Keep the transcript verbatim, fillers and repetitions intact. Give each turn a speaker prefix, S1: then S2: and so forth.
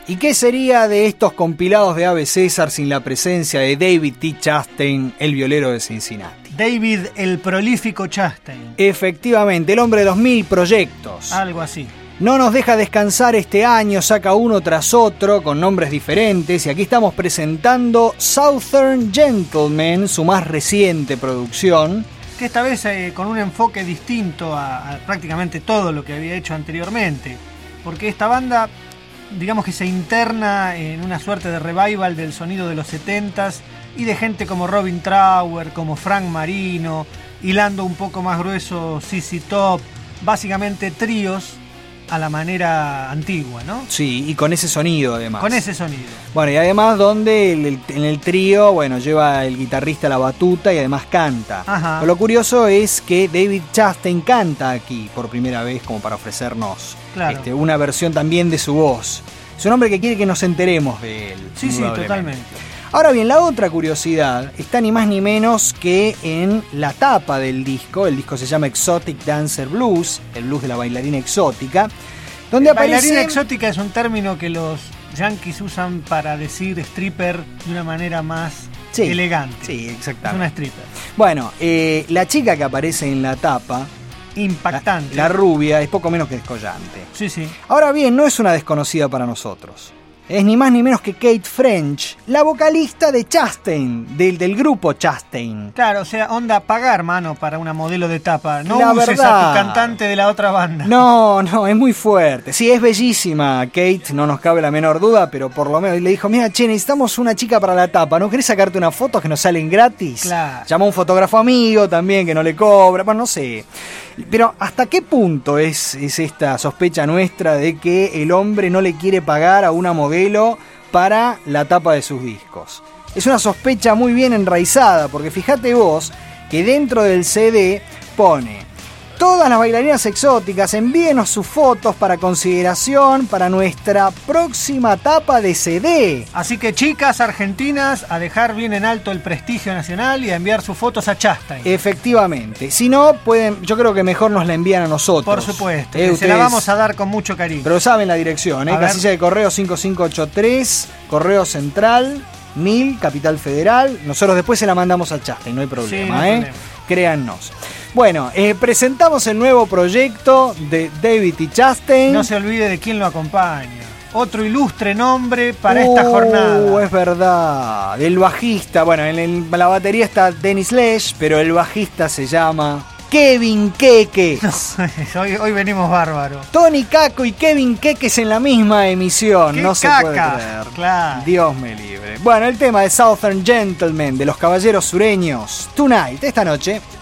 S1: ¿Y qué sería de estos compilados de Ave César sin la presencia de David T. Chastain, el violero de Cincinnati?
S2: David el prolífico Chastain.
S1: Efectivamente, el hombre de los mil proyectos.
S2: Algo así.
S1: No nos deja descansar este año, saca uno tras otro con nombres diferentes y aquí estamos presentando Southern Gentleman, su más reciente producción.
S2: Que esta vez eh, con un enfoque distinto a, a prácticamente todo lo que había hecho anteriormente. Porque esta banda, digamos que se interna en una suerte de revival del sonido de los setentas y de gente como Robin Trower, como Frank Marino, hilando un poco más grueso Z Z Top, básicamente tríos a la manera antigua, ¿no?
S1: Sí, y con ese sonido además.
S2: Con ese sonido. Bueno,
S1: y además donde el, el, en el trío, bueno, lleva el guitarrista la batuta y además canta.
S2: Ajá.
S1: Pero lo curioso es que David Chastain canta aquí por primera vez como para ofrecernos
S2: claro.
S1: este, una versión también de su voz. Es un hombre que quiere que nos enteremos de él.
S2: Sí, sí, totalmente.
S1: Ahora bien, la otra curiosidad está ni más ni menos que en la tapa del disco. El disco se llama Exotic Dancer Blues, el blues de la bailarina exótica. Donde aparece...
S2: Bailarina exótica es un término que los yankees usan para decir stripper de una manera más sí, elegante.
S1: Sí, exactamente.
S2: Es una stripper.
S1: Bueno, eh, la chica que aparece en la tapa...
S2: Impactante.
S1: La, la rubia es poco menos que descollante.
S2: Sí, sí.
S1: Ahora bien, no es una desconocida para nosotros. Es ni más ni menos que Kate French, la vocalista de Chastain, del, del grupo Chastain.
S2: Claro, o sea, onda pagar, mano, para una modelo de tapa. No
S1: la
S2: uses
S1: verdad,
S2: a tu cantante de la otra banda.
S1: No, no, es muy fuerte. Sí, es bellísima Kate, no nos cabe la menor duda, pero por lo menos le dijo, mira, che, necesitamos una chica para la tapa, ¿no querés sacarte unas fotos que nos salen gratis?
S2: Claro.
S1: Llamó a un fotógrafo amigo también que no le cobra, bueno, no sé. Pero ¿hasta qué punto es, es esta sospecha nuestra de que el hombre no le quiere pagar a una modelo para la tapa de sus discos? Es una sospecha muy bien enraizada, porque fíjate vos que dentro del C D pone: todas las bailarinas exóticas, envíenos sus fotos para consideración para nuestra próxima tapa de C D.
S2: Así que chicas argentinas, a dejar bien en alto el prestigio nacional y a enviar sus fotos a Chastain.
S1: Efectivamente. Si no, pueden, yo creo que mejor nos la envían a nosotros.
S2: Por supuesto,
S1: eh,
S2: que
S1: ustedes,
S2: se la vamos a dar con mucho cariño.
S1: Pero saben la dirección, ¿eh? Casilla de correo cinco cinco ocho tres, Correo Central, mil, Capital Federal. Nosotros después se la mandamos a Chastain, no hay problema,
S2: sí, no hay
S1: ¿eh?
S2: problema.
S1: Créannos. Bueno, eh, presentamos el nuevo proyecto de David T. Chastain.
S2: No se olvide de quién lo acompaña. Otro ilustre nombre para
S1: uh,
S2: esta jornada.
S1: Es verdad. El bajista, bueno, en, el, en la batería está Dennis Lesh, pero el bajista se llama Kevin Keke.
S2: No, hoy, hoy venimos bárbaros.
S1: Tony Caco y Kevin Kekes en la misma emisión.
S2: ¡Qué
S1: no se
S2: caca!
S1: puede creer.
S2: Claro.
S1: Dios me libre. Bueno, el tema de Southern Gentleman, de los caballeros sureños. Tonight, esta noche.